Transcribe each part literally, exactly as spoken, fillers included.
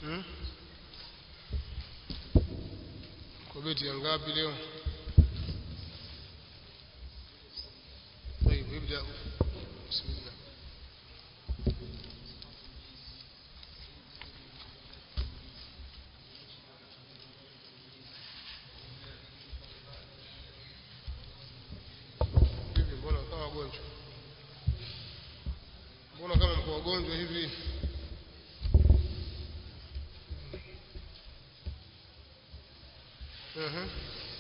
hmm? Kwa beti ya ngapi leo? طيب ابدأ بسم الله. hivi mbona kama wagonjwa mbona kama mko wagonjwa hivi? ehe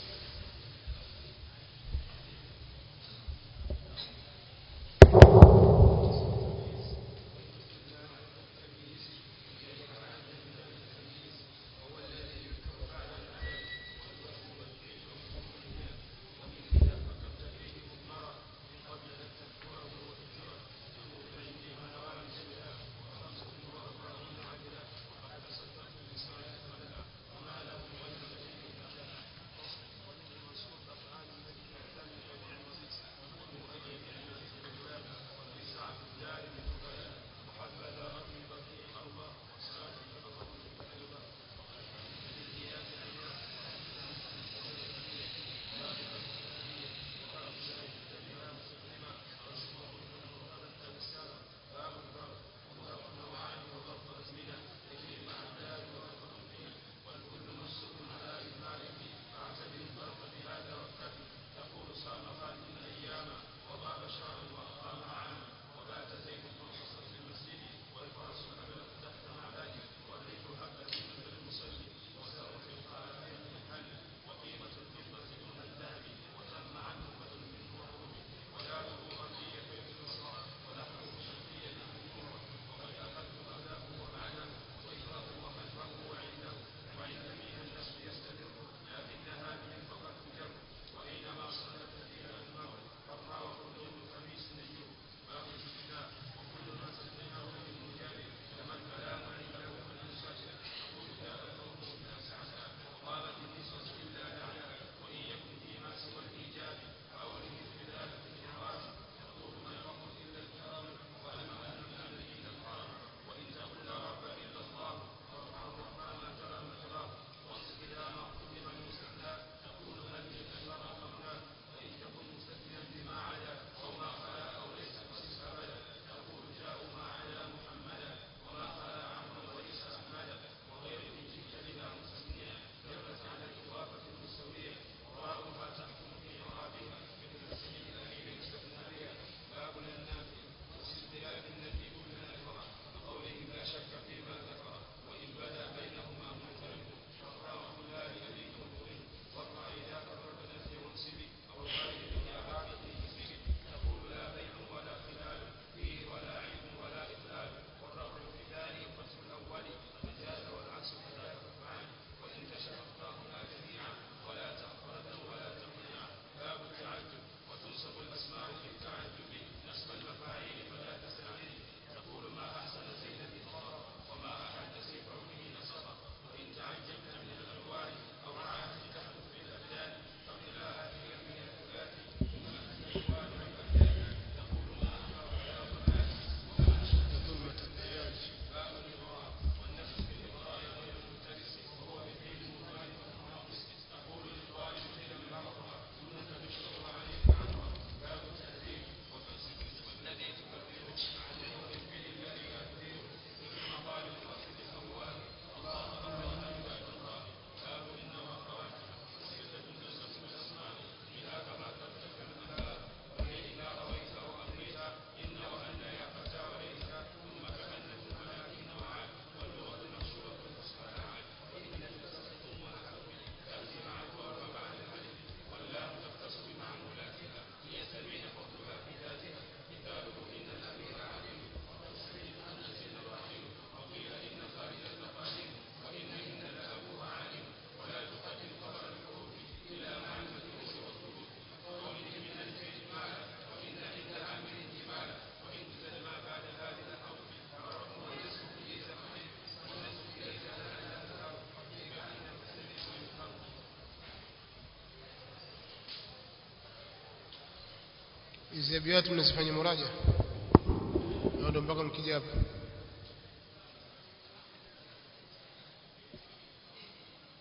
hizi abiyati mnazifanya muraja ndio mpaka mkija hapa.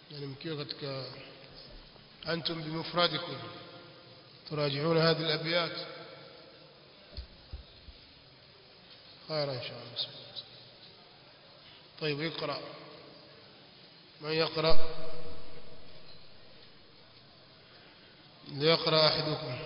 يعني مكيو katika أنتم بمفردكم تراجعون هذه الأبيات خير إن شاء الله. طيب اقرأ. من يقرأ؟ ليقرأ أحدكم.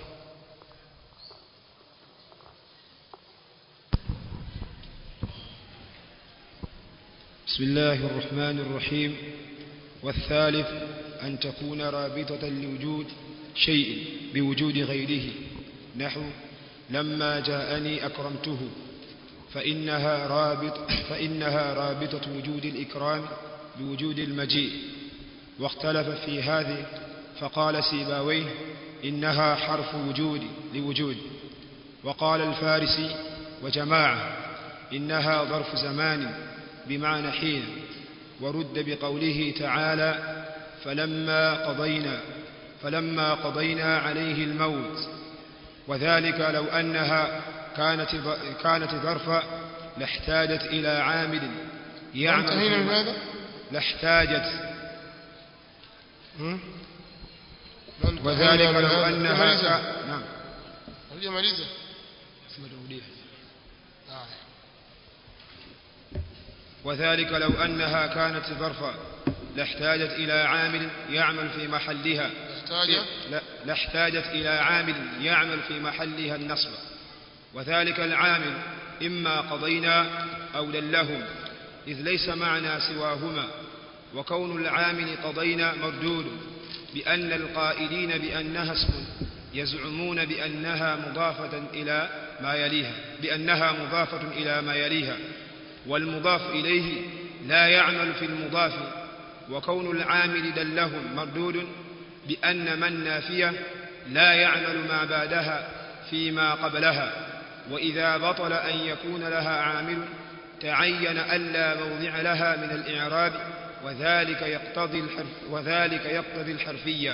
بسم الله الرحمن الرحيم. والثالث أن تكون رابطة لوجود شيء بوجود غيره، نحو لما جاءني أكرمته، فإنها رابط فإنها رابطة وجود الإكرام بوجود المجيء. واختلف في هذه فقال سيباويه إنها حرف وجود لوجود. وقال الفارسي وجماعة إنها ظرف زمان بمعنى حين. ورد بقوله تعالى فلما قضينا فلما قضينا عليه الموت. وذلك لو أنها كانت كانت ظرفا لاحتاجت إلى عامل يعمل من هذا لاحتاجت وذلك لو أنها ك... نعم ماليزا وذلك لو أنها كانت ظرفا لاحتاجت إلى عامل يعمل في محلها لاحتاجت إلى عامل يعمل في محلها النصب. وذلك العامل إما قضينا أو دلهم، إذ ليس معنى سواهما. وكون العامل قضينا مردود بأن القائلين بأنها اسم يزعمون بأنها مضافة إلى ما يليها بأنها مضافة إلى ما يليها، والمضاف إليه لا يعمل في المضاف. وكون العامل دلهم مردود بأن من نافية لا يعمل ما بعدها فيما قبلها. وإذا بطل أن يكون لها عامل تعين ألا موضع لها من الإعراب، وذلك يقتضي الحرف وذلك يقتضي الحرفية.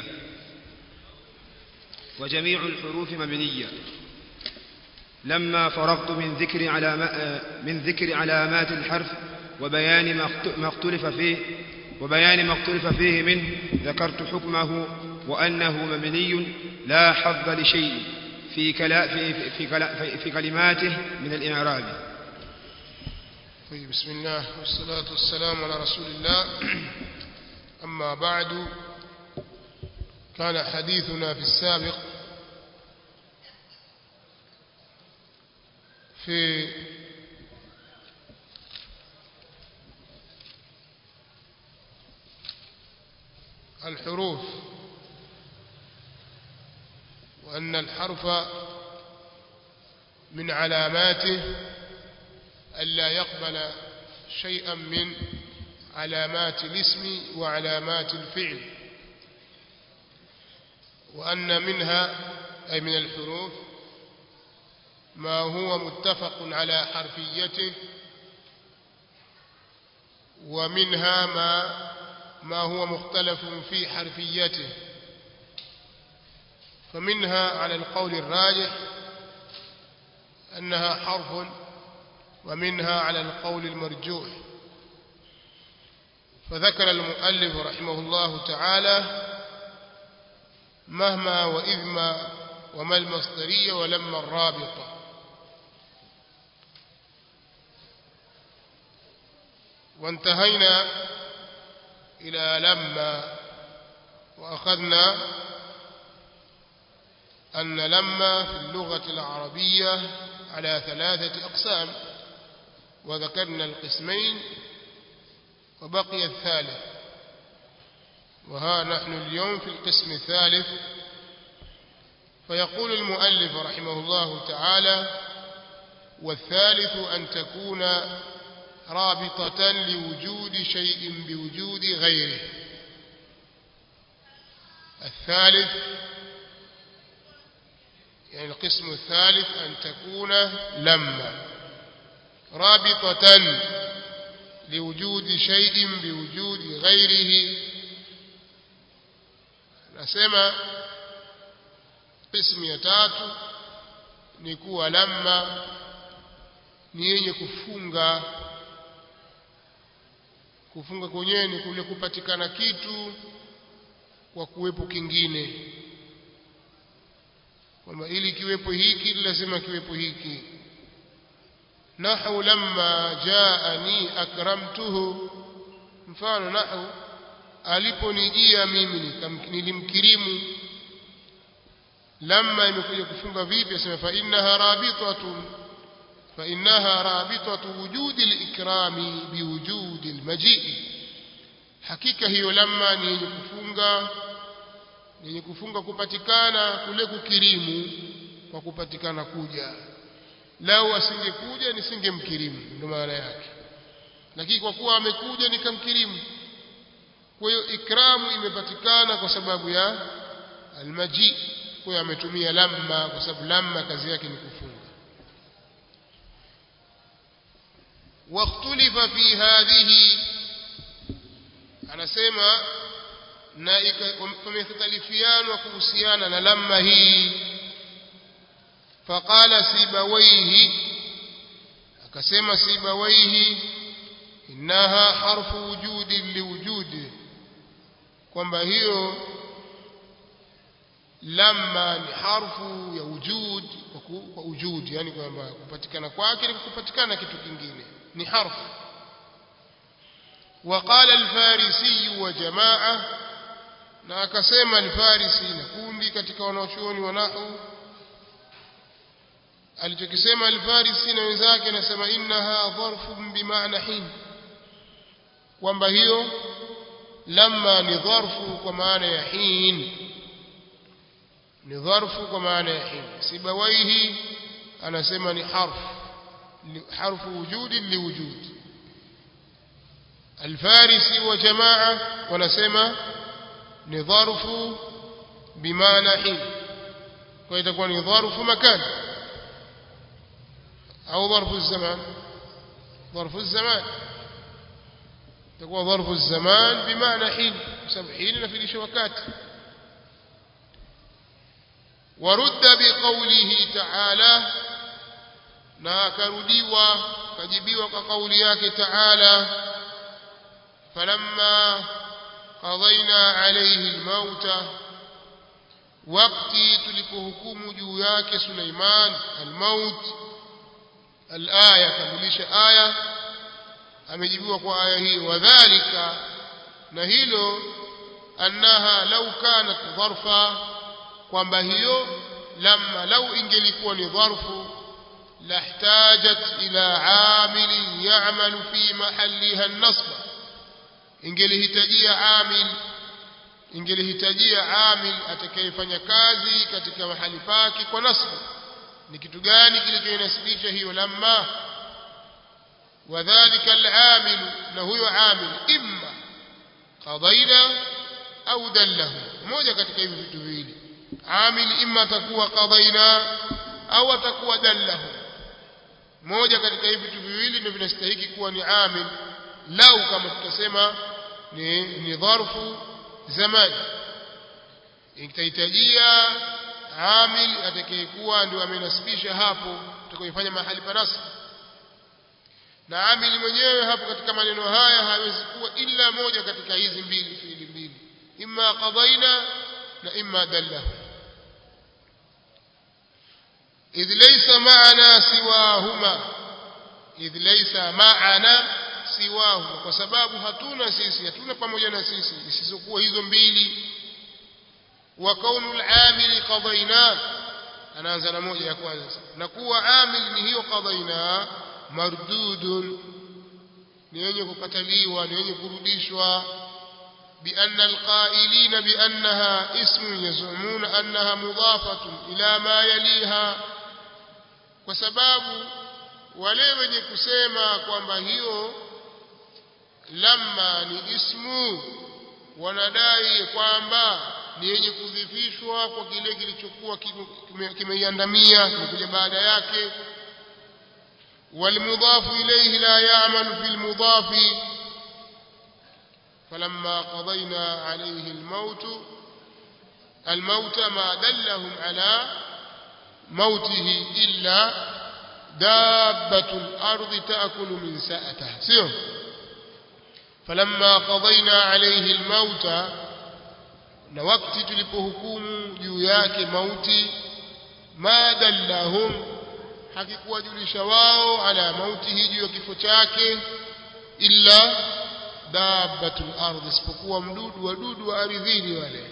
وجميع الحروف مبنية. لما فرغت من ذكر علامات من ذكر علامات الحرف وبيان ما اختلف فيه وبيان ما اختلف فيه منه ذكرت حكمه وأنه مبني لا حظ لشيء في كلا في في, كلا في كلماته من الإعراب. طيب بسم الله والصلاة والسلام على رسول الله. أما بعد، كان حديثنا في السابق في الحروف، وأن الحرف من علاماته ألا يقبل شيئا من علامات الاسم وعلامات الفعل، وأن منها أي من الحروف ما هو متفق على حرفيته، ومنها ما ما هو مختلف في حرفيته. فمنها على القول الراجح أنها حرف، ومنها على القول المرجوح. فذكر المؤلف رحمه الله تعالى مهما وإذما وما المصدرية ولما الرابطة. وانتهينا إلى لما، وأخذنا أن لما في اللغة العربية على ثلاثة أقسام، وذكرنا القسمين وبقي الثالث. وها نحن اليوم في القسم الثالث. فيقول المؤلف رحمه الله تعالى: والثالث أن تكون رابطة لوجود شيء بوجود غيره. الثالث يعني القسم الثالث أن تكون لما رابطة لوجود شيء بوجود غيره. nasema قسم ya tatu ni kuwa lamma ni yenye kufunga kufunga kwenyewe ni kule kupatikana kitu kwa kuwepo kingine, kwamba ili kiwepo hiki lazima kiwepo hiki. Nahu lamma jaani akramtuhu, mfano nahu aliponijia mimi nilimkirimu. Lamma imekuja kufunga vipi? Asema fa innaha rabitatu fa innaha rabitatu wujudi al-ikrami biwujudi al-maji', hakika hiyo lamma ni yenye kufunga ni yenye kufunga kupatikana kule kukirimu kwa kupatikana kuja. Lau asingekuja nisingemkirimu, ndio maana yake, lakini kwa kuwa amekuja nikamkirimu. Kwa hiyo ikramu imepatikana kwa sababu ya almaji, kwa hiyo ametumia lamma kwa sababu lamma kazi yake ni kufunga. Waqtulifa fi hadhihi, anasema na kumekhtalifiana kuhusiana na lamma hii. Faqala Sibawayhi, akasema Sibawayhi, innaha harfu wujudi liwujudi, kwamba hiyo lamma ni harfu ya wujud kwa wujud, yani kwamba kupatikana kwake ni kupatikana kitu kingine, ni harfu. وقال الفارسي وجماعه، na akasema al-Farisi na kundi katika wanachuoni wa nahwu, alichokisema al-Farisi na wenzake anasema innaha dharfun bimaana hin, kwamba hiyo lamma ni dharfu kwa maana ya hin, ni dharfu kwa maana ya hin. Sibawaihi anasema ni harfu harfu wujudi liwujudi. Al-Farisi wa jamaa wanasema ni dharfu bimaana hin, kwa itakuwa ni dharfu makan au dharfu zaman. Dharfu zaman itakuwa dharfu zaman bimaana hin, sababu hin inafilisha wakati. Warudda biqawlihi ta'ala, na akarudiwa kajibiwa kwa kauli yake ta'ala, falamma qadayna alayhi almauta, wakati tulipohukumu juu yake Suleiman almaut. Alaya, kambulisha aya, amejibiwa kwa aya hii. Wadhālika, na hilo, annaha law kanat dharfa, kwamba hiyo lamma lau ingelikuwa ni dharfu, lahtajat ila amilin ya'malu fi mahalliha an-nasba, ingelihitajia amil ingelihitajia amil atakayefanya kazi katika mahali pake kwa nasbu. Ni kitu gani kilichoinasibisha hiyo lamma? Wadhālika al-amil, na huyo amil imma qadayna au dallahu, moja katika hivi vitu viwili. Amil imma atakuwa qadayna au atakuwa dallahu, moja katika hivi vitu viwili ndio vinastahili kuwa ni amil. Lau kama tutasema ni ni dharfu zaman, itahitajia amil atakayekuwa ndio amenasibisha hapo, tutakayofanya mahali pa nasb. Na amili mwenyewe hapo katika maneno haya hawezi kuwa illa moja katika hizi mbili fiili mbili, imma qadaina na imma dallahu. idh laysa ma'ana siwahuma, idh laysa ma'ana siwahuma, kwa sababu hatuna sisi hatuna pamoja na sisi isizokuwa hizo mbili. Wa kaunul amili qadaina, anaanza na moja ya kwanza, na kuwa amil ni hiyo qadaina, mardudun, ni yenye kukataliwa, ni yenye kurudishwa. بأن القائلين بأنها اسم يزعمون أنها مضافة إلى ما يليها, kwa sababu wale wenye kusema kwamba hiyo lamma ni ismu wanadai kwamba ni yenye kudhifishwa kwa kile kilichokuwa kimeiandamia kimekuja baada yake. والمضاف إليه لا يعمل في المضاف، فلما قضينا عليه الموت الموت ما دلهم على موته إلا دابة الأرض تأكل من سأته. سيو falamma qadayna alayhi almauta na wakati tulipohukumu juu yake mauti ma dallahum hakikuwajulisha wao ala mautihi juu ya kifo chake illa dabbatul ardh isipokuwa mdudu wadudu wa ardhini wale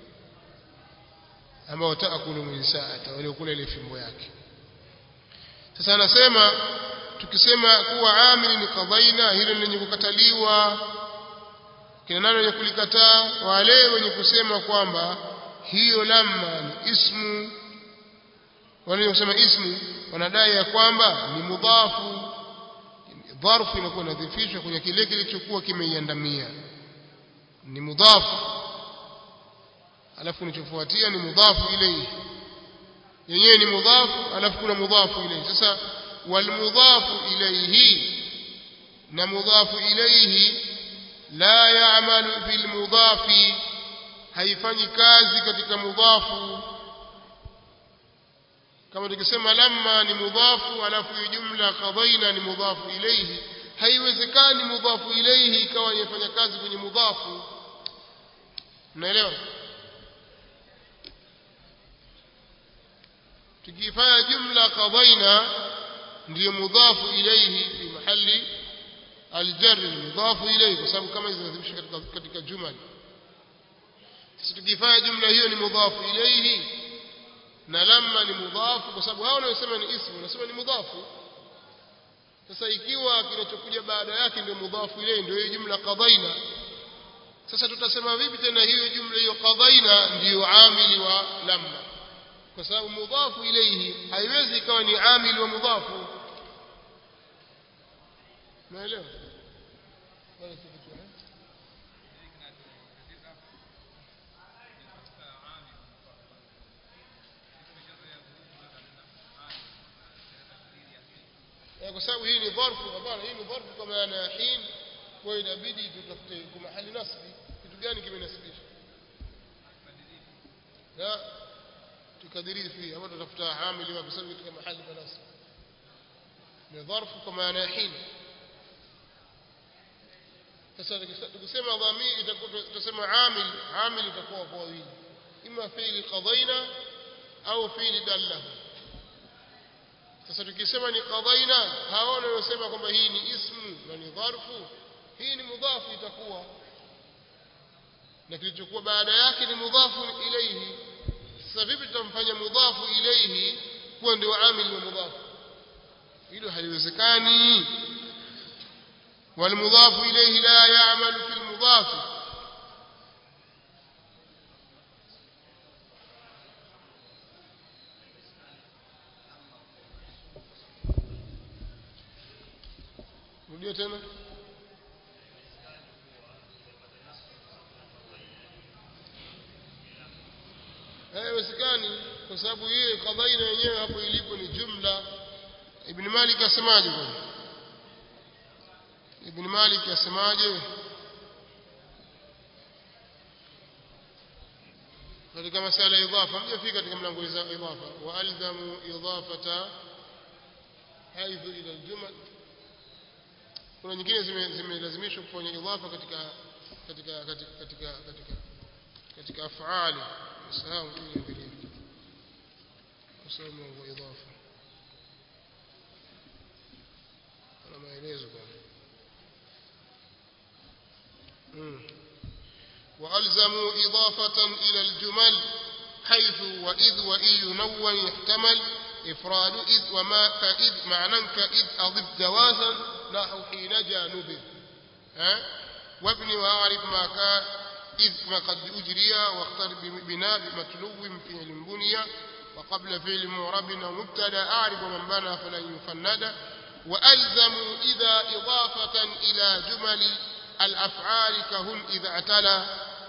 ambao taakulu min sa'ata wale kula ile fimbo yake. Sasa anasema tukisema kuwa amili ni qadaina hilo lenye kukataliwa kina nani wenye kulikataa wale wenye kusema kwamba hiyo lamma ni ismu wale kusema ismu wanadai ya kwamba ni mudhafu dharfu inakuwa nadhifishwa kwenye kile kilichokuwa kimeiandamia ni mudhafu alafu kinachofuatia ni mudhafu ilayhi yenyewe ni mudhafu alafu kuna mudhafu ilayhi. Sasa wal mudhafu ilayhi na mudhafu ilayhi la ya'malu bil mudhafi haifanyi kazi katika mudhafu kama tukisema lamma ni mudhafu alafu jumla qadaina ni mudhafu ilayhi haiwezekani mudhafu ilayhi ikawa inafanya kazi kwenye mudhafu. Unaelewa? tukifanya jumla qadaina ndio mudhafu ilayhi fi mahali aljar mudhafu ilayhi kwa sababu kama zinadhibishwa katika katika jumla. Sisi tukifanya jumla hiyo ni mudhafu ilayhi na lamma ni mudhafu kwa sababu hao wanaosema ni ismu wanasema ni mudhafu. Sasa ikiwa kinachokuja baada yake ndio mudhafu ilayhi ndio hiyo jumla qadaina sasa tutasema vipi tena hiyo jumla hiyo qadaina ndio amili wa lamma kwa sababu mudhafu ilayhi haiwezi ikawa ni amili wa mudhafu. Unaelewa? kwa sababu hii ni dharfu hapana hii ni dharfu kwa maana ya hin kwa inabidi tutafute kwa mahali nasbi kitu gani kimenasibisha na tukadirii fi hapo tutafuta amili wa bisababu katika mahali pa nasb ni dharfu kwa maana ya hin. Sasa tukisema dhamiri itakuwa tutasema amil amil itakuwa kwa wawili ima fi'li qadaina au fi'li dallahu. Sasa tukisema ni qadaina haona wanasema kwamba hii ni ismu na ni dharfu hii ni mudhafu itakuwa na kilichokuwa baada yake ni mudhafu ilayhi. Sasa vipi tutamfanya mudhafu ilayhi kuwa ndio amil wa mudhafu? Hilo haliwezekani. والمضاف إليه لا يعمل في المضاف rudia tena haiwezekani kwa sababu yeye qadaina yenyewe hapo ilipo ni jumla. Ibn Malik asemaje bwana? Ibn Malik asemaje katika masala ya idhafa? Mjafika katika mlango wa idhafa wa alzamu idhafata haidhu ila aljumal. Kuna nyingine zimelazimishwa kufanya idhafa katika katika katika katika katika katika af'ali sahau hii ndio kusema wa idhafa ana maelezo bwana. وألزموا إضافة إلى الجمل حيث وإذ وإي ينون يحتمل إفراد إذ وما كإذ معنى كإذ أضف جوازا نحو حين جاء نبذ وابن وأعرف ما كان إذ ما قد أجري واختر بناء متلو فعل بني وقبل فعل معرب ومبتدا أعرف من بنى فلن يفند. وألزموا إذا إضافة إلى جمل الأفعال كهن إذا اعتلى.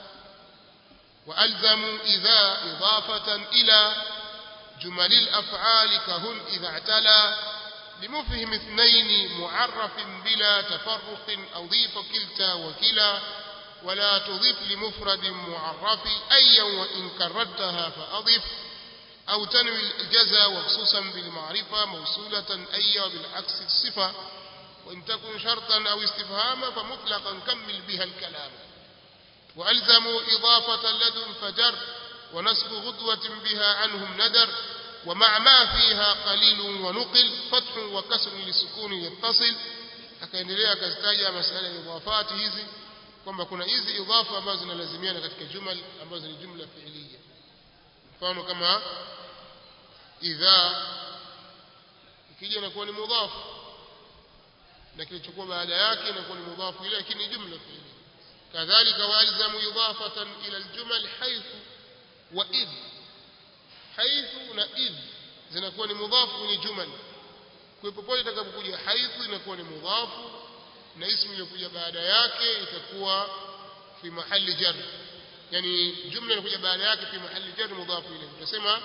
وألزموا إذا إضافة إلى جمل الأفعال كهن إذا اعتلى لمفهم اثنين معرف بلا تفرق أضيف كلتا وكلا ولا تضيف لمفرد معرف أيا وإن كردتها فأضف أو تنوي الجزاء وخصوصا بالمعرفة موصولة أيا بالعكس الصفة وإن تكن شرطا أو استفهاما فمطلقا كمل بها الكلام وألزموا إضافة لدن فجر ونسب غدوة بها عنهم ندر ومع ما فيها قليل ونقل فتح وكسر لسكون يتصل akaendelea akazitaja masala ya idhafati hizi kwamba kuna hizi idhafa ambazo zinalazimiana katika jumal ambazo ni jumla fi'liya mfano kama idha ikija inakuwa ni mudhaf na kilichokuwa baada yake inakuwa ni mudhaf ile lakini jumla fi'liya kadhalika walzamu idafatan ila aljumal haythu wa id haythu na id zinakuwa ni mudhaf kwenye jumal kwa popote itakapokuja haithu inakuwa ni mudhafu na ismu iliyokuja baada yake itakuwa fi mahali jar yani jumla iliyokuja baada yake fi mahali jar mudhafu ile tutasema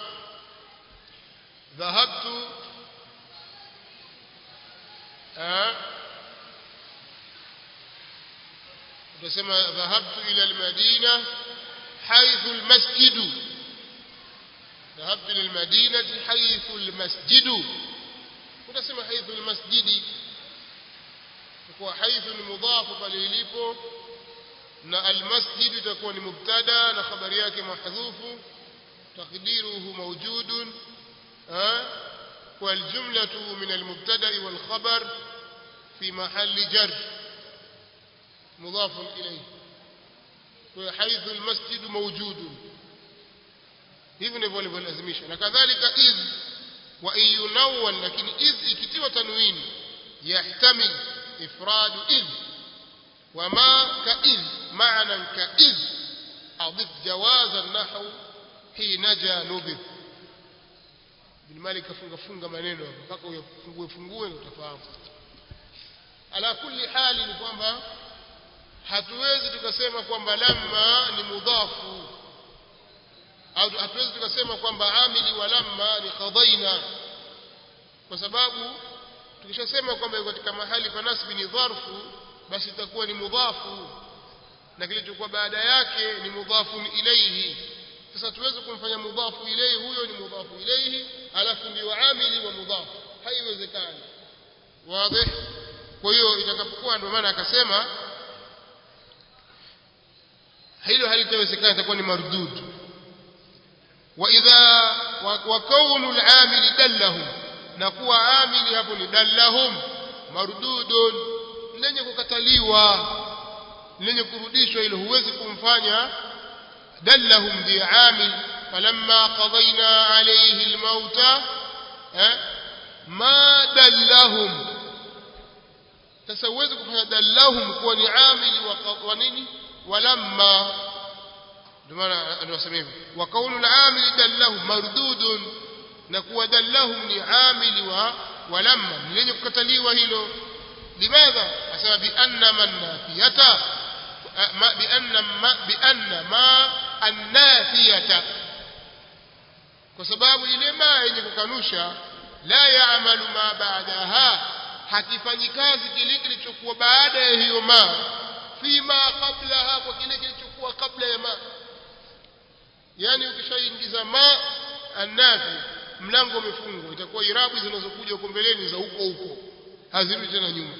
dhahabtu ah tutasema dhahabtu ila almadina haythu almasjid dhahabtu ila almadinati haythu almasjid utasema haithu almasjidi kwa haithu ni mudhafu pale ilipo na almasjid itakuwa ni mubtada na khabari yake mahdhufu taqdiruhu mawjudun والجملة من المبتدا والخبر في محل جر مضاف إليه وحيث المسجد موجود hivi ndivyo walivyolazimisha na kadhalika idh wa yunawwan lakini idh ikitiwa tanwini yahtamil ifrad idh wama ka idh maana ka idh adif jawaz an-nahw hina janubih bin malik afunga funga maneno mpaka uyafungue fungue utafahamu ala kulli hali ni kwamba hatuwezi tukasema kwamba lamma ni mudhafu au hatuwezi tukasema kwamba amili wa lamma ni qadaina kwa sababu tukishasema kwamba katika mahali pa nasbi ni dharfu basi itakuwa ni mudhafu na kilichokuwa baada yake ni mudhafu ilayhi sasa tuweze kumfanya mudhafu ilayhi huyo ni mudhafu ilayhi alafu ndio amili wa mudhafu haiwezekani wazi kwa hiyo itakapokuwa ndio maana akasema hilo halitawezekana itakuwa ni mardud واذا وكون العامل دلهم نكوا عامل hapo ni dallahum mardudun lenye kukataliwa lenye kurudishwa ile huwezi kumfanya dallahum bi amil falamma qadayna alayhi almauta ma dallahum sasa huwezi kufanya dallahum kuwa ni amili wa nini walamma maana anasema hivi wa kaunu al-amil dallahu mardudun na kuwa dallahum ni amili wa walamma lenye kukataliwa hilo limadha asema bi anna man nafiyata ma bi anna ma bi anna ma an-nafiyata kwa sababu ile ma yenye kukanusha la yaamalu ma ba'daha hakifanyi kazi kile kilichokuwa baada ya hiyo ma fima qablaha kwa kile kilichokuwa kabla ya ma yani ukishaingiza ma anafi mlango umefungwa itakuwa irabu zinazokuja huko mbeleni za huko huko hazirudi tena nyuma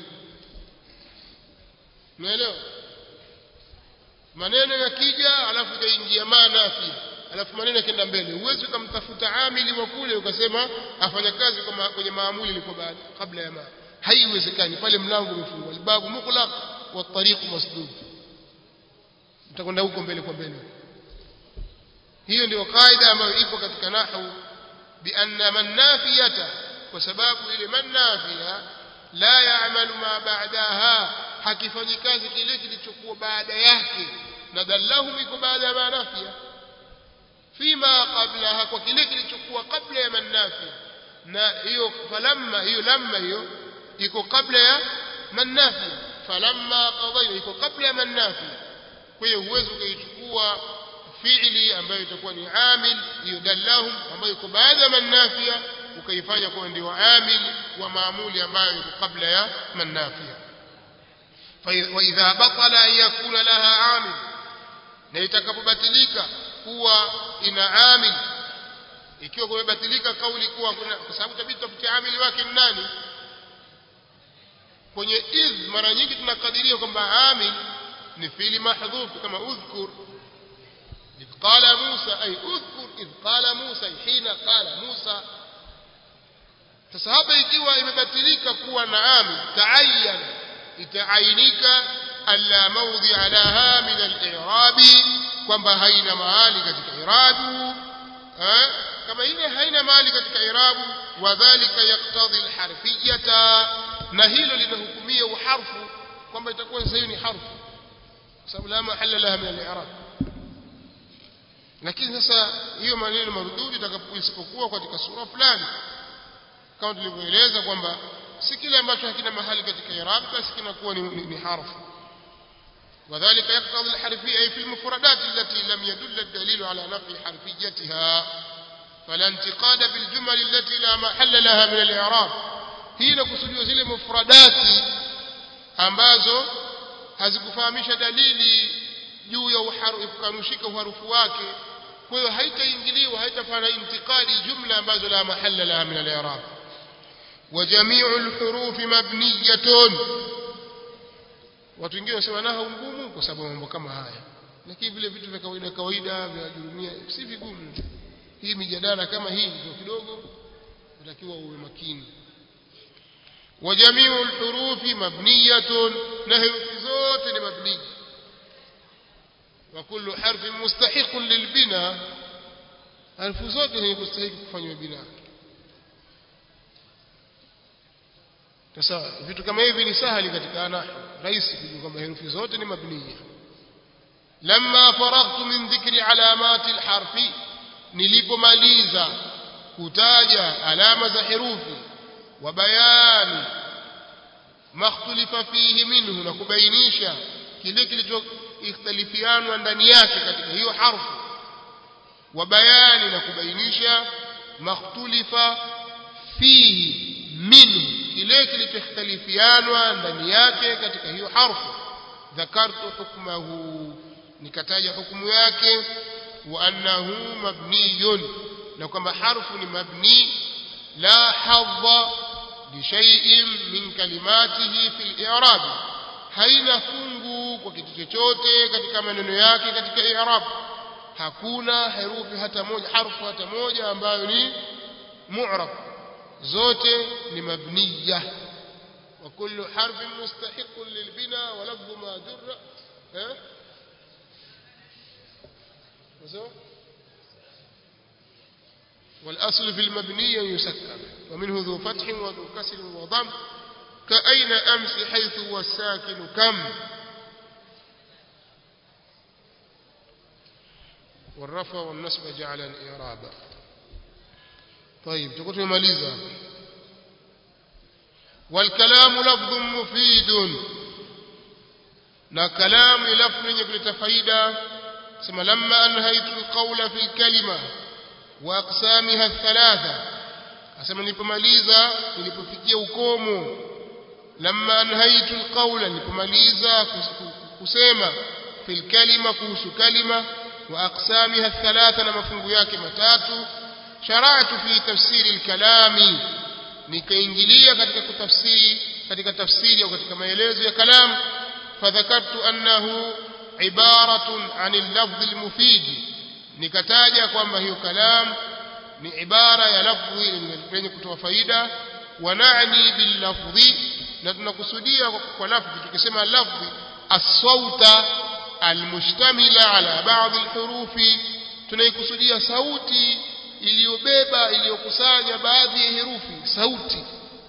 unaelewa maneno yakija alafu ikaingia ma nafi alafu maneno yakaenda mbele uwezi kumtafuta amili wa kule ukasema afanya kazi kama kwenye maamuli liko baada kabla ya ma haiwezekani pale mlango umefungwa albabu mughlaq wa tariq masdud utakwenda huko mbele kwa mbele hiyo ndio kaida ambayo ipo katika nahwu bi anna man nafiyata kwa sababu ile man nafiya la yaamalu ma ba'daha hakifanyi kazi kile kilichokuwa baada yake na dallahu iko baada ya man nafiya fima qablaha kwa kile kilichokuwa kabla ya man nafiya na hiyo falamma hiyo lamma hiyo iko kabla ya man nafiya falamma qadayna iko kabla ya man nafiya kwa hiyo huwezi kuichukua fi'li ambayo itakuwa ni amil hiyo dallahum ambayo iko baada ya manafia ukaifanya kuwa ndio amil wa maamuli ambayo iko kabla ya manafia fa idha batala an yakuna laha amil na itakapobatilika kuwa ina amil ikiwa kumebatilika kauli kuwa kuna kwa sababu tabidi tupite amili wake ni nani kwenye idh mara nyingi tunakadiria kwamba amil ni fi'li mahdhuf kama udhkur idh qala Musa ay udhkur idh qala Musa hina qala Musa. Sasa hapa ikiwa imebatilika kuwa na amil taayyan itaainika alla mawdhi'a laha min al-i'rabi kwamba haina mahali katika i'rabu kama ile haina mahali katika i'rabu wadhālika yaqtadhi al-harfiyyata na hilo linahukumia uharfu kwamba itakuwa sasa ni harfu sababu la mahalla laha min al-i'rab. Lakini sasa hiyo maneno marududi itakapokuwa katika sura fulani kama tulivyoeleza kwamba si kile ambacho hakina mahali katika i'rab basi kinakuwa ni, ni, ni harfu. وذلك يقتضي الحرفية أي في المفردات التي لم يدل الدليل على نفي حرفيتها فلا انتقاد بالجمل التي لا محل لها من الإعراب. هي نقصد zile mufradati ambazo hazikufahamisha dalili juu ya uharufukanushika uharufu wake kwa hiyo haitaingiliwa haitafanya intikadi jumla ambazo la mahalla laha min al-i'rab. wa jami'ul huruf mabniyatun watu wengine wasema naha ngumu kwa sababu mambo kama haya lakini vile vitu vya kawaida kawaida vya jurumia si vigumu. Hii mijadala kama hii ndio kidogo unatakiwa uwe makini. wa jami'ul hurufi mabniyatun na herufi zote ni mabni wa kullu harfin mustahiqun lilbina harfu zote ni kustahili kufanywa bina. Sasa vitu kama hivi ni sahali katika nahwu rahisi kujua kwamba herufi zote ni mabniya. Lamma faraghtu min dhikri alamati alharfi nilipomaliza kutaja alama za herufi wa bayani makhtulifa fihi minhu na kubainisha kile kilichoikhtalifiana ndani yake katika hiyo harfu wa bayani na kubainisha makhtulifa fihi minhu kile kilichoikhtalifiana ndani yake katika hiyo harfu. dhakartu hukmahu nikataja hukumu yake wa annahu mabniyun na kwamba harfu ni mabni la hadha li shay'in min kalimatihi fil i'rab haina fungu kwa kitu chochote katika maneno yake katika i'rab. Hakuna herufi hata moja harfu hata moja ambayo ni mu'rab zote ni mabniya. wa kullu harfin mustahiqun lilbina wa lafdhu ma jarra eh والأصل في المبني يسكن ومنه ذو فتح وذو كسر وضم كأين أمس حيث هو الساكن كم. والرفع والنصب جعل الإعراب. طيب تقول ماليزا. والكلام لفظ مفيد na كلام لفظ يبلغ فائده ثم لما انهيت القول في الكلمه واقسامها الثلاثه asema nilipomaliza nilipofikia ukomo lamma anhaitu alqawla nilipomaliza kusema fil kalima kuhusu kalima wa aqsamiha thalatha na mafungu yake matatu shara'tu fi tafsiri alkalami nikaingilia katika kutafsiri katika tafsiri au katika maelezo ya kalam fadhakartu annahu ibaratun anil lafdh almufid nikataja kwamba hiyo kalam ni ibara ya lafdhi yenye kutoa faida wa na'ni bil lafdhi na tunakusudia kwa lafdhi tukisema lafdhi as-sauta al-mushtamila ala ba'd al-hurufi tunaikusudia sauti iliyobeba iliyokusanya baadhi ya herufi sauti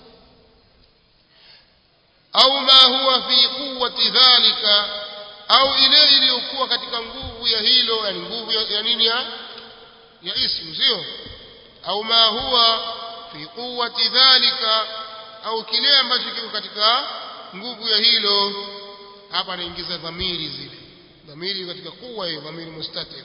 au ma huwa fi quwwati dhalika au ile iliyokuwa katika nguvu ya hilo yani nguvu ya nini ya ya ismu sio au ma huwa fi quwwati dhalika au kile ambacho kiko katika nguvu ya hilo. Hapa anaingiza dhamiri zile dhamiri katika kuwa hiyo dhamiri mustatir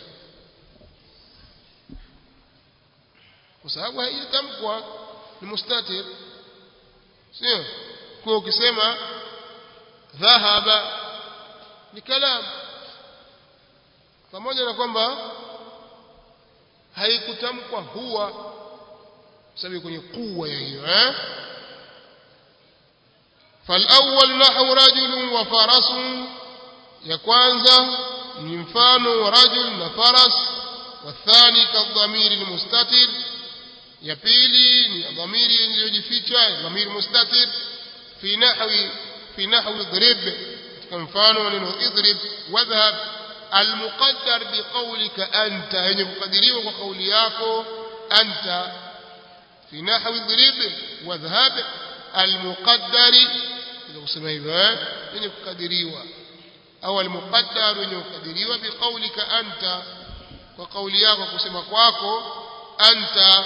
kwa sababu haitamkwa ni mustatir sio kwa ukisema dhahaba ni kalam pamoja na kwamba haikutamkwa huwa sababu kwenye kuwa ya hiyo eh فالأول نحو رجل وفرس ya kwanza ni mfano wa rajul na faras والثاني كالضمير المستتر ya pili ni dhamiri iliyojificha dhamiri mustatir fi nahwi fi nahwi idrib katika mfano neno idrib wadhhab almuqaddar biqawlika anta yenye kukadiriwa kwa kauli yako anta fi nahwi idrib wadhhab almuqaddar ndio kusema hivyo yenye kukadiriwa au almuqaddar yenye kukadiriwa biqawlika anta kwa kauli yako kusema kwako anta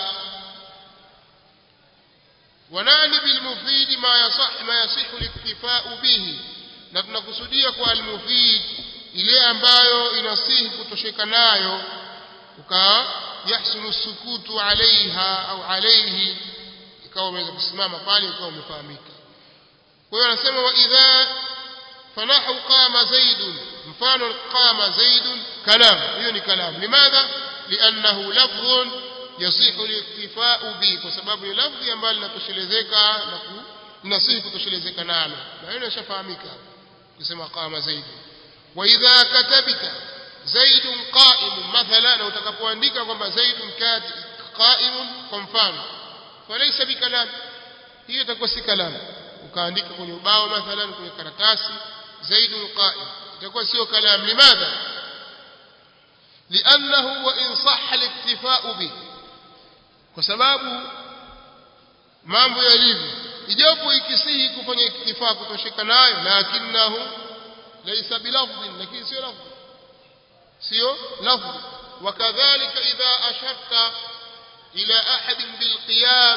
ونعني بالمفيد ما يصح ما يصح الاكتفاء به na tunakusudia kwa almufid ile ambayo inasihi kutosheka nayo uka yahsulu sukutu alaiha au alayhi ikawa umeweza kusimama pale ukawa umefahamika kwa hiyo anasema wa idha fanahu qama zaidun mfano qama zaidun kalam hiyo ni kalam limadha li'annahu lafdhun يصيح الاكتفاء به kwa sababu ni lafzi ambalo linatoshelezeka na kunasihi kutoshelezeka nalo na hilo lishafahamika kusema qama zaid wa idha katabta zaid qa'im mathalan utakapoandika kwamba zaid qa'im kwa mfano falaysa bikalam hiyo itakuwa si kalam ukaandika kwenye ubao mathalan kwenye karatasi zaid qa'im itakuwa sio kalam limadha لانه وان صح الاكتفاء به kwa sababu mambo yalivyo ijapo ikisihi kufanya iktifaa kutosheka nayo lakinahu laysa bilafdhin lakini sio lafdh sio lafdh wakadhalika idha asharta ila ahad bilqiyam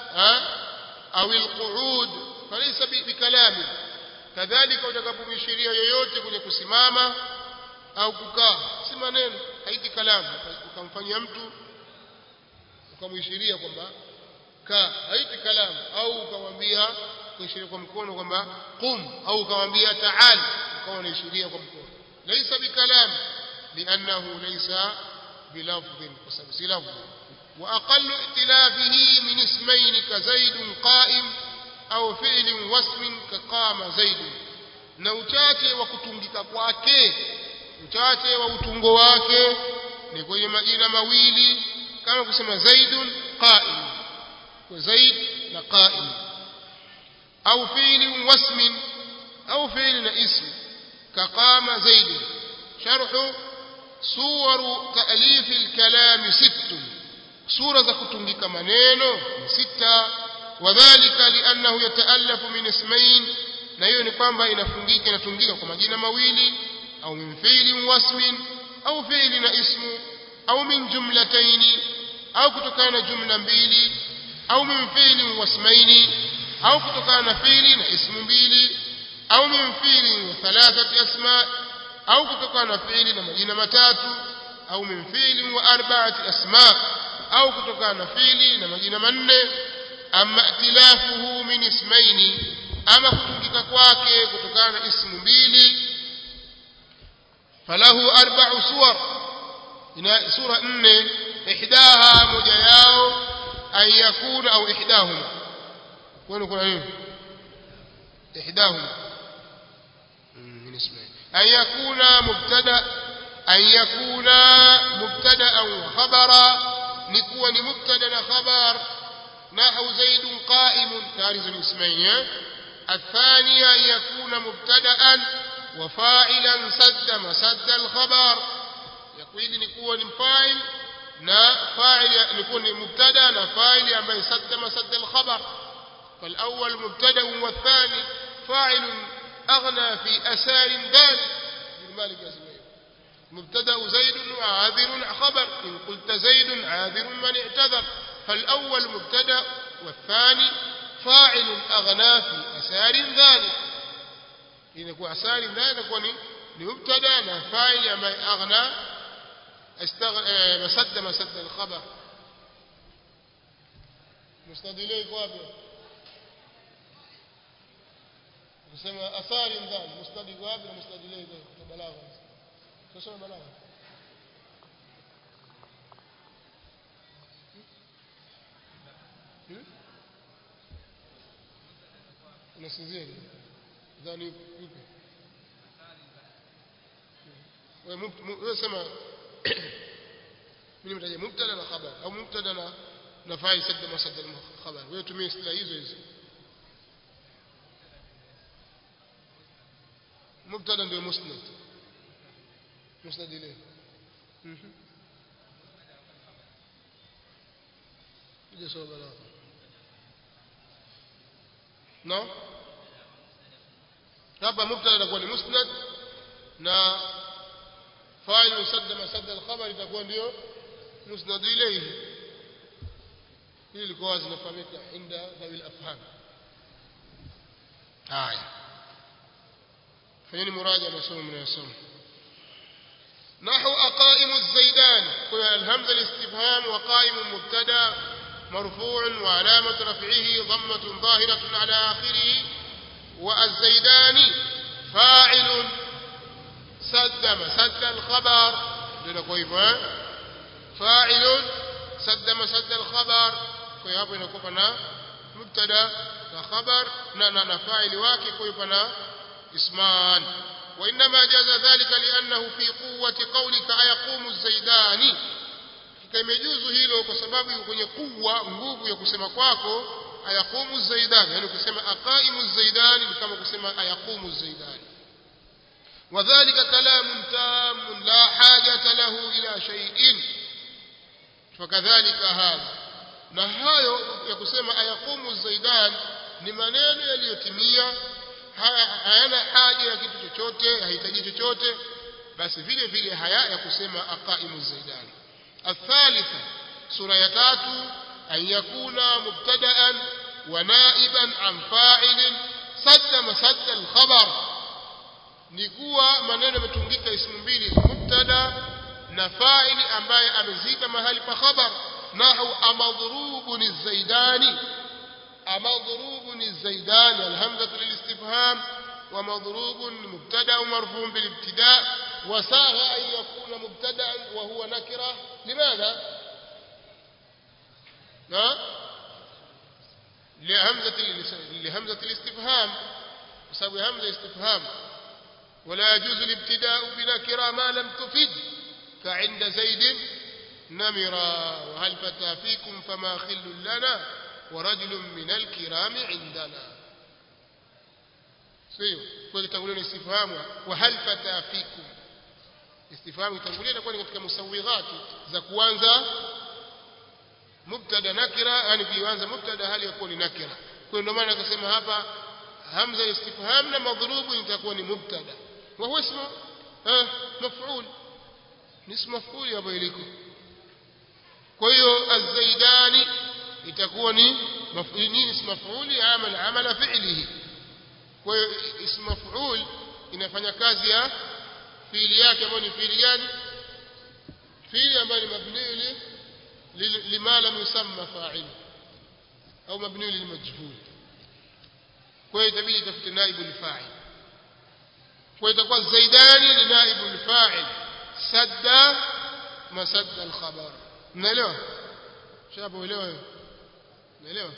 au alqu'ud falaysa bikalam kadhalika utakapomshiria yoyote kwenye kusimama au kukaa si maneno haiti kalamu ukamfanyia mtu ukamwishiria kwamba ka haiti kalamu au ukamwambia kuishiria kwa mkono kwamba qum au ukamwambia ta'al ukawa unaishiria kwa mkono laysa bikalam li'annahu laysa bilafdhin kwa sababu si lafdh wa aqallu ihtilafihi min ismayn ka zaid qa'im au fi'lin wasmin ka qama zaid na uchache wa kutungika kwake uchache wa utungo wake ni kwenye majina mawili kama kusema zaidun qa'im kwa zaid na qa'im au fi'l wasm au fi'l na ism ka qama zaid sharh suwar ta'lif al-kalam sitt sura za kutungika maneno sita wadhālika li'annahu yata'allafu min ismayn na hiyo ni kwamba inafungika inatungika kwa majina mawili au min fi'l wasm au fi'l na ism au min jumlatayn au kutokana na jumla mbili au min fi'lin wasmaini au kutokana na fi'li na ismu mbili au min fi'lin wa thalathati asma au kutokana na fi'li na majina matatu au min fi'lin wa arba'ati asma au kutokana na fi'li na majina manne amma ihtilafuhu min ismaini ama kutungika kwake kutokana na ismu mbili falahu arba'u suwar ina sura nne ihdaha moja yao an yakuna au ihdahuma kwani kuna nini ihdahuma min ismayn an yakuna mubtada an yakuna mubtada au khabara ni kuwa ni mubtada na khabar nahu zaid qa'im tariz al-ismayn الثانية أن يكون مبتدأ وفاعلا سد مسد الخبر يقول نكون فاعل نا فاعل نكون مبتدا نا فاعل ambaye سد مسد الخبر فالاول مبتدا والثاني فاعل اغنى في اثار دال المالك اسمه مبتدا زيد عاذر خبر ان قلت زيد عاذر من اعتذر فالاول مبتدا والثاني فاعل اغنى في اثار ذلك inakuwa asari ndani inakuwa ni mubtada na fa'il ambaye aghna مسد مسد الخبر مستند إليه قابل يسمى أثار ذلك مستند قابل مستند إليه بلاغة شو اسمه بلاغة unasinzia dhani yupi wewe wewe sema mimi mtaje mubtada na khabar au mubtada na na fa'il sadda masdar al-khabar wewe tumie istilah hizo hizo mubtada ndio musnad musnad ilayhi mhm ndio sawa bala no hapa mubtada itakuwa ni musnad na fa'il sadda masdar al-khabar itakuwa ndio musnad ilayhi hili liko wazi nafahamika inda dhawi al-afham haya fanyeni muraja masomo mnayosoma نحو أقائم الزيدان الهمزة الاستفهام وقائم مبتدا مرفوع وعلامة رفعه ضمة ظاهرة على آخره والزيدان فاعل سدم سد الخبر فاعل سدم سد الخبر kwa hapo inakuwa na mubtada na khabar na na fa'ili wake kwa hiyo pana isman wa inma jaza dhalika li'annahu fi quwwati qawlika ayaqumu az-zaidani kimejuzu hilo kwa sababu yuko kwenye kuwa nguvu ya kusema kwako ayaqumu az-zaidani yani kusema aqaimu az-zaidani ni kama kusema ayaqumu az-zaidani wadhālika kalamun tam la hajata lahu ila shay'in fakadhalika hadha na hayo ya kusema ayaqumu zaidan ni maneno yaliyotimia hayana haja ya kitu chochote hahitaji chochote basi vile vile haya ya kusema aqaimu zaidan athalitha sura ya tatu an yakuna mubtada'an wa na'iban an fa'ilin sadda masadda al-khabar ni kuwa maneno yametungika ismu mbili mubtada na fa'ili ambaye ameziba mahali pa khabar نحو أمضروب الزيداني أمضروب الزيداني الهمزة للاستفهام ومضروب مبتدأ مرفوع بالابتداء وساغ أن يكون مبتدأ وهو نكرة لماذا؟ ها؟ لهمزة لهمزة الاستفهام بسبب همزة استفهام ولا يجوز الابتداء بنكرة ما لم تفد كعند زيد نمرا وهل فتى فيكم فما خل لنا ورجل من الكرام عندنا سيو kwa kitangulia istifahamu wa hal fata fikum istifahamu kitangulia inakuwa ni katika musawighati za kuanza mubtada nakira yani kuanza mubtada hali ya kuwa ni nakira kwa ndio maana akasema hapa hamza istifham na madhrubu itakuwa ni mubtada wa huwa ismu eh maf'ul ni ismu maf'ul hapo iliko kwa hiyo az-zaidani itakuwa ni maf'ulini ismu maf'uli amal amala fi'lihi kwa hiyo ismu maf'ul inafanya kazi ya fiili yake ambayo ni fiili gani fiili ambayo ni mabni lima lam yusamma fa'il au mabni lilmajhul kwa hiyo itabidi tafute naibu al-fa'il kwa hiyo itakuwa zaidani ni naibu al-fa'il sadda masadda al-khabar unaelewa shapo elewa unaelewa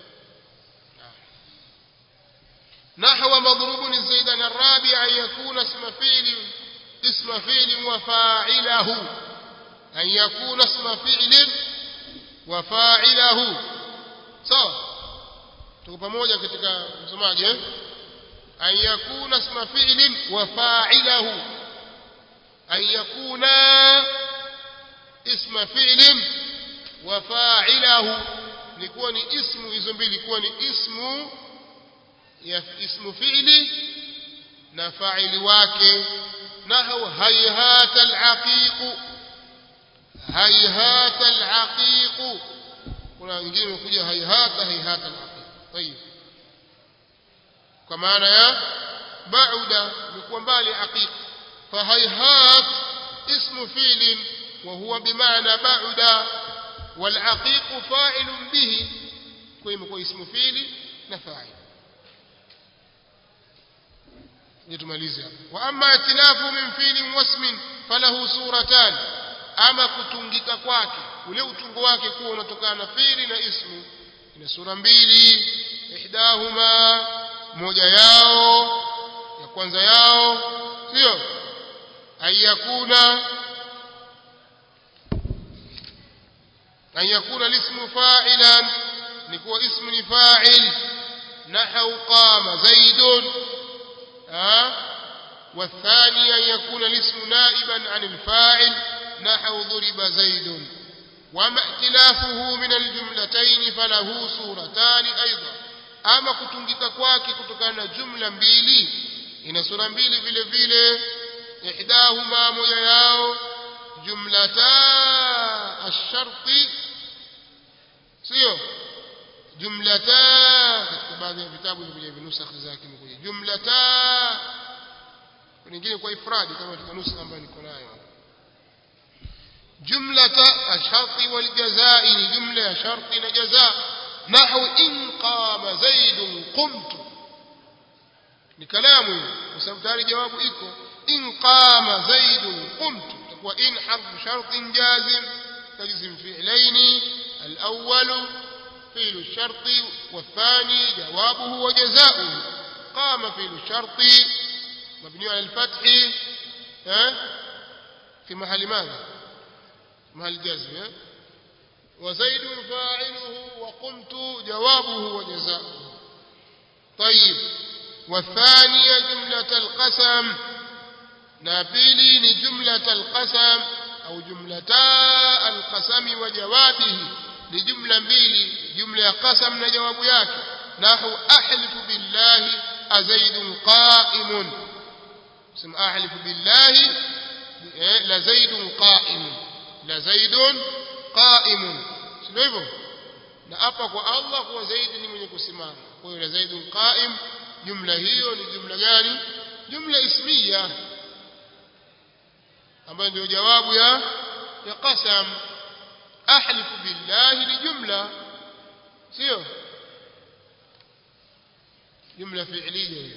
نحو مضروب الزيدان الرابع أن يكون اسم فعل اسم فعل وفاعله أن يكون اسم فعل وفاعله sawa tuko pamoja katika msomaji eh an yakuna isma fi'lin wa fa'ilahu an yakuna isma fi'lin wa fa'ilahu ni kuwa ni ismu hizo mbili kuwa ni ismu ya ismu fi'li na fa'ili wake nahu hayhat al-aqiq hayhat al-aqiq kuna wengine wamekuja hayhata hayhata al-aqiq tayeb kwa maana ya ba'uda ni mbali aqiq fa hayhat ismu fi'lin wa huwa bimaana ba'uda wal aqiq fa'ilun bihi kwa hiyo ismu fi'li na fa'il nitumalize hapa wa amma itilafu min fi'lin wasmin falahu suratan ama kutungika kwake ule utungo wake kuwa unatokana na fi'li na ismu ina sura mbili ihdahuma moja yao ya kwanza yao sio ayakuna ayakuna ismu fa'ilan ni kuwa ismu ni fa'il nahwu qama zaidun ha والثاني أن يكون الاسم نائبا عن الفاعل نحو ضرب زيد وما ائتلافه من الجملتين فله صورتان أيضا أما كتungika kwake kutokana na jumla mbili ina sura mbili vile vile ihdahuma moja yao jumlata ash-shart sio jumlata katika baadhi ya vitabu vile vinusakh zake mkuja jumlata nyingine kwa ifradi kama katika nusa ambayo niko nayo jumlata ash-shart wal jazaa ni jumla ya sharti na jazaa nahwu in qama zaidun qumtu ni kalamu kwa sababu tayari jawabu iko in qama zaidun qumtu takuwa in harfu shartin jazim tajzim fi'laini al-awwal fi'l ash-shart والثاني جوابه وجزاؤه قام فعل الشرط مبني على الفتح ها في محل ماذا محل جزم وزيد فاعله وقمت جوابه وجزاؤه طيب والثانية جملة القسم نابلي جملة القسم أو جملتا القسم وجوابه لجملة mbili جملة قسم نجواب yake نحو أحلف بالله أزيد قائم اسم أحلف بالله لزيد قائم لزيد قائم sio hivyo na hapa kwa Allah kwa Zaid ni mwenye kusimama kwa hiyo Zaid qaim jumla hiyo ni jumla gani jumla ismiya ambayo ndio jawabu ya ya qasam ahlifu billahi ni jumla sio jumla fi'liya hiyo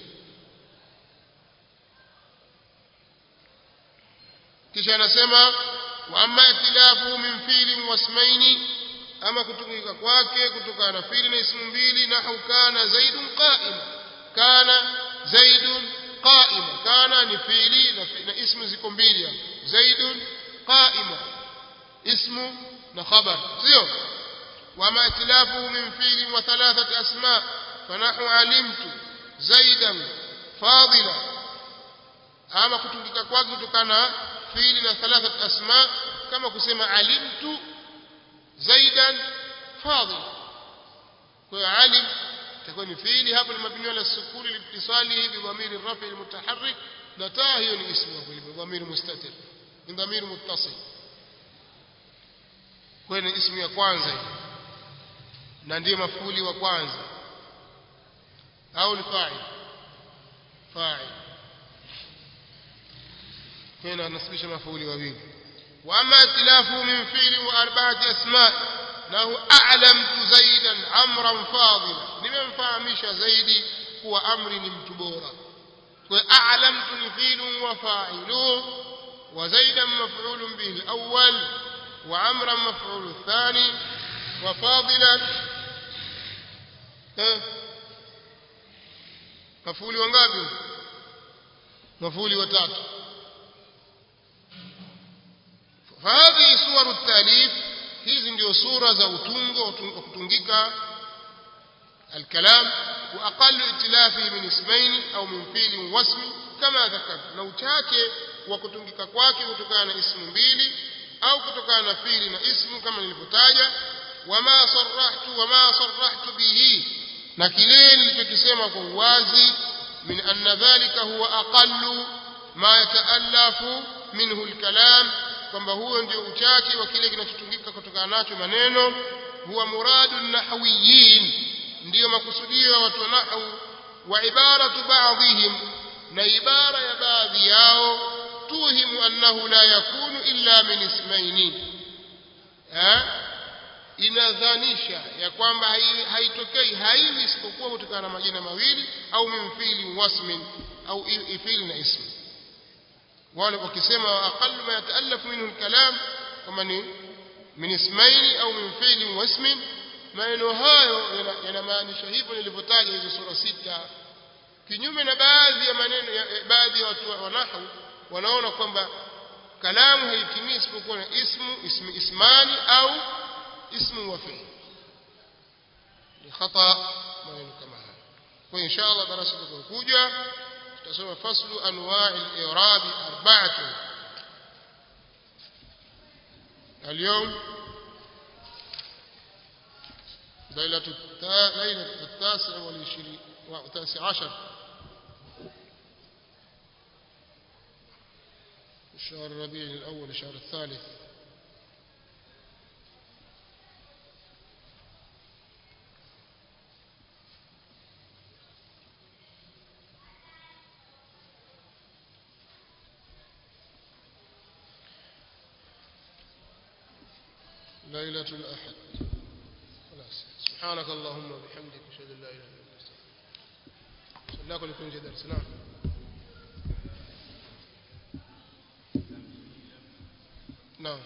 kisha anasema wa amma itilafu min fi'lin wa ismaini ama kutungika kwake kutokana na fi'li na ismu mbili nahu kana zaidun qa'im kana zaidun qa'im kana ni fi'li na ismu ziko mbili zaidun qa'im ismu na khabar sio wa amma itilafu min fi'lin wa thalathati asma fanahu alimtu zaidan fadila ama kutungika kwake kutokana fi'li na thalathat asma kama kusema alimtu zaidan fadil kwa alim تكون فعل هذا المبني على السكون لاتصاله بضمير الرفع المتحرك نتا هي الاسم بضمير مستتر من ضمير متصل كون اسم ya kwanza na ndiye mafuli wa kwanza au ni fa'il fa'il هنا نسبش مفعول وبه واما ائتلافه من فعل واربعه اسماء له اعلمت زيدا امرا فاضلا nimemfahamisha zaidi kuwa amri ni mtu bora kwa a'lamtu ni fi'lun wa fa'ilu wa zaidan maf'ulun bihi al-awwal wa amran maf'ul ath-thani wa fadilan maf'uli wangapi maf'uli watatu فهذه صور التاليف hizi ndio sura za utungo kutungika الكلام واقل ائتلافه من اسمين او من فعل واسم كما ذكر na uchache wa kutungika kwake kutokana na ismu mbili au kutokana na fi'li na ismu kama nilivyotaja wama sarrahtu wama sarrahtu bihi na kile nilichokisema kwa uwazi min anna dhalika huwa aqallu ma yataallafu minhu al-kalam kwamba huo ndio uchache wa kile kinachotungika kutokana nacho maneno huwa muradun nahwiyin ndio makusudio ya watu nahwu wa ibaratu ba'dihim na ibara ya baadhi yao tuhimu annahu la yakunu illa min ismaini eh inadhanisha ya kwamba haitokei haiwi isipokuwa kutokana na majina mawili au min fi'li wasmin au fi'li na ism wale wakisema aqall ma yataallafu minhu al-kalam kama ni min ismaini au min fi'li wasmin maneno hayo yanamaanisha hivyo nilivyotaja hizo sura sita kinyume na baadhi ya maneno ya baadhi ya watu wa nahwu wanaona kwamba kalamu haitimii isipokuwa na ismu ismi ismani au ismu wa fi'l ni khata maneno kama haya kwa insha Allah darasa tutakuja tutasoma faslu anwa'i al-i'rab arba'atu اليوم ليلة ليلة التاسع والعشرين والتاسع عشر الشهر الربيع الأول الشهر الثالث ليلة الأحد خلاص سبحانك اللهم وبحمدك أشهد أن لا إله إلا أنت أستغفرك صلى الله عليه وسلم درس نعم نعم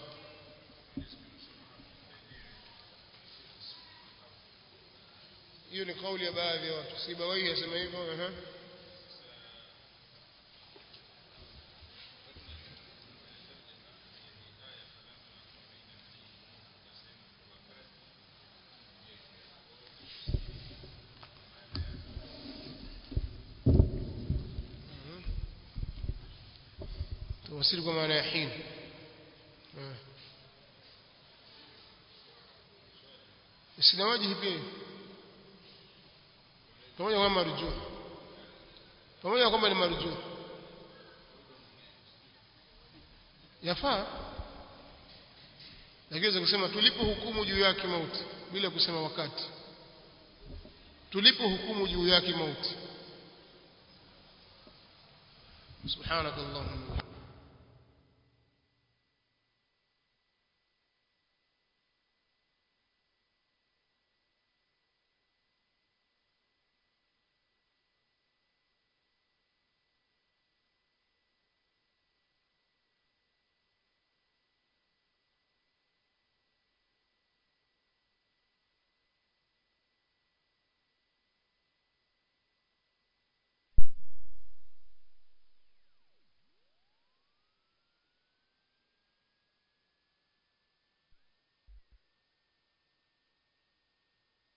hiyo ni kauli ya baadhi ya watu Sibawai yasema hivyo ehe wasiri kwa maana ya hin isinawaji hivi pamoja na marujuu pamoja na kwamba ni marujuu yafaa lakini kusema tulipo hukumu juu yake mauti bila kusema wakati tulipo hukumu juu yake mauti subhanakallahumma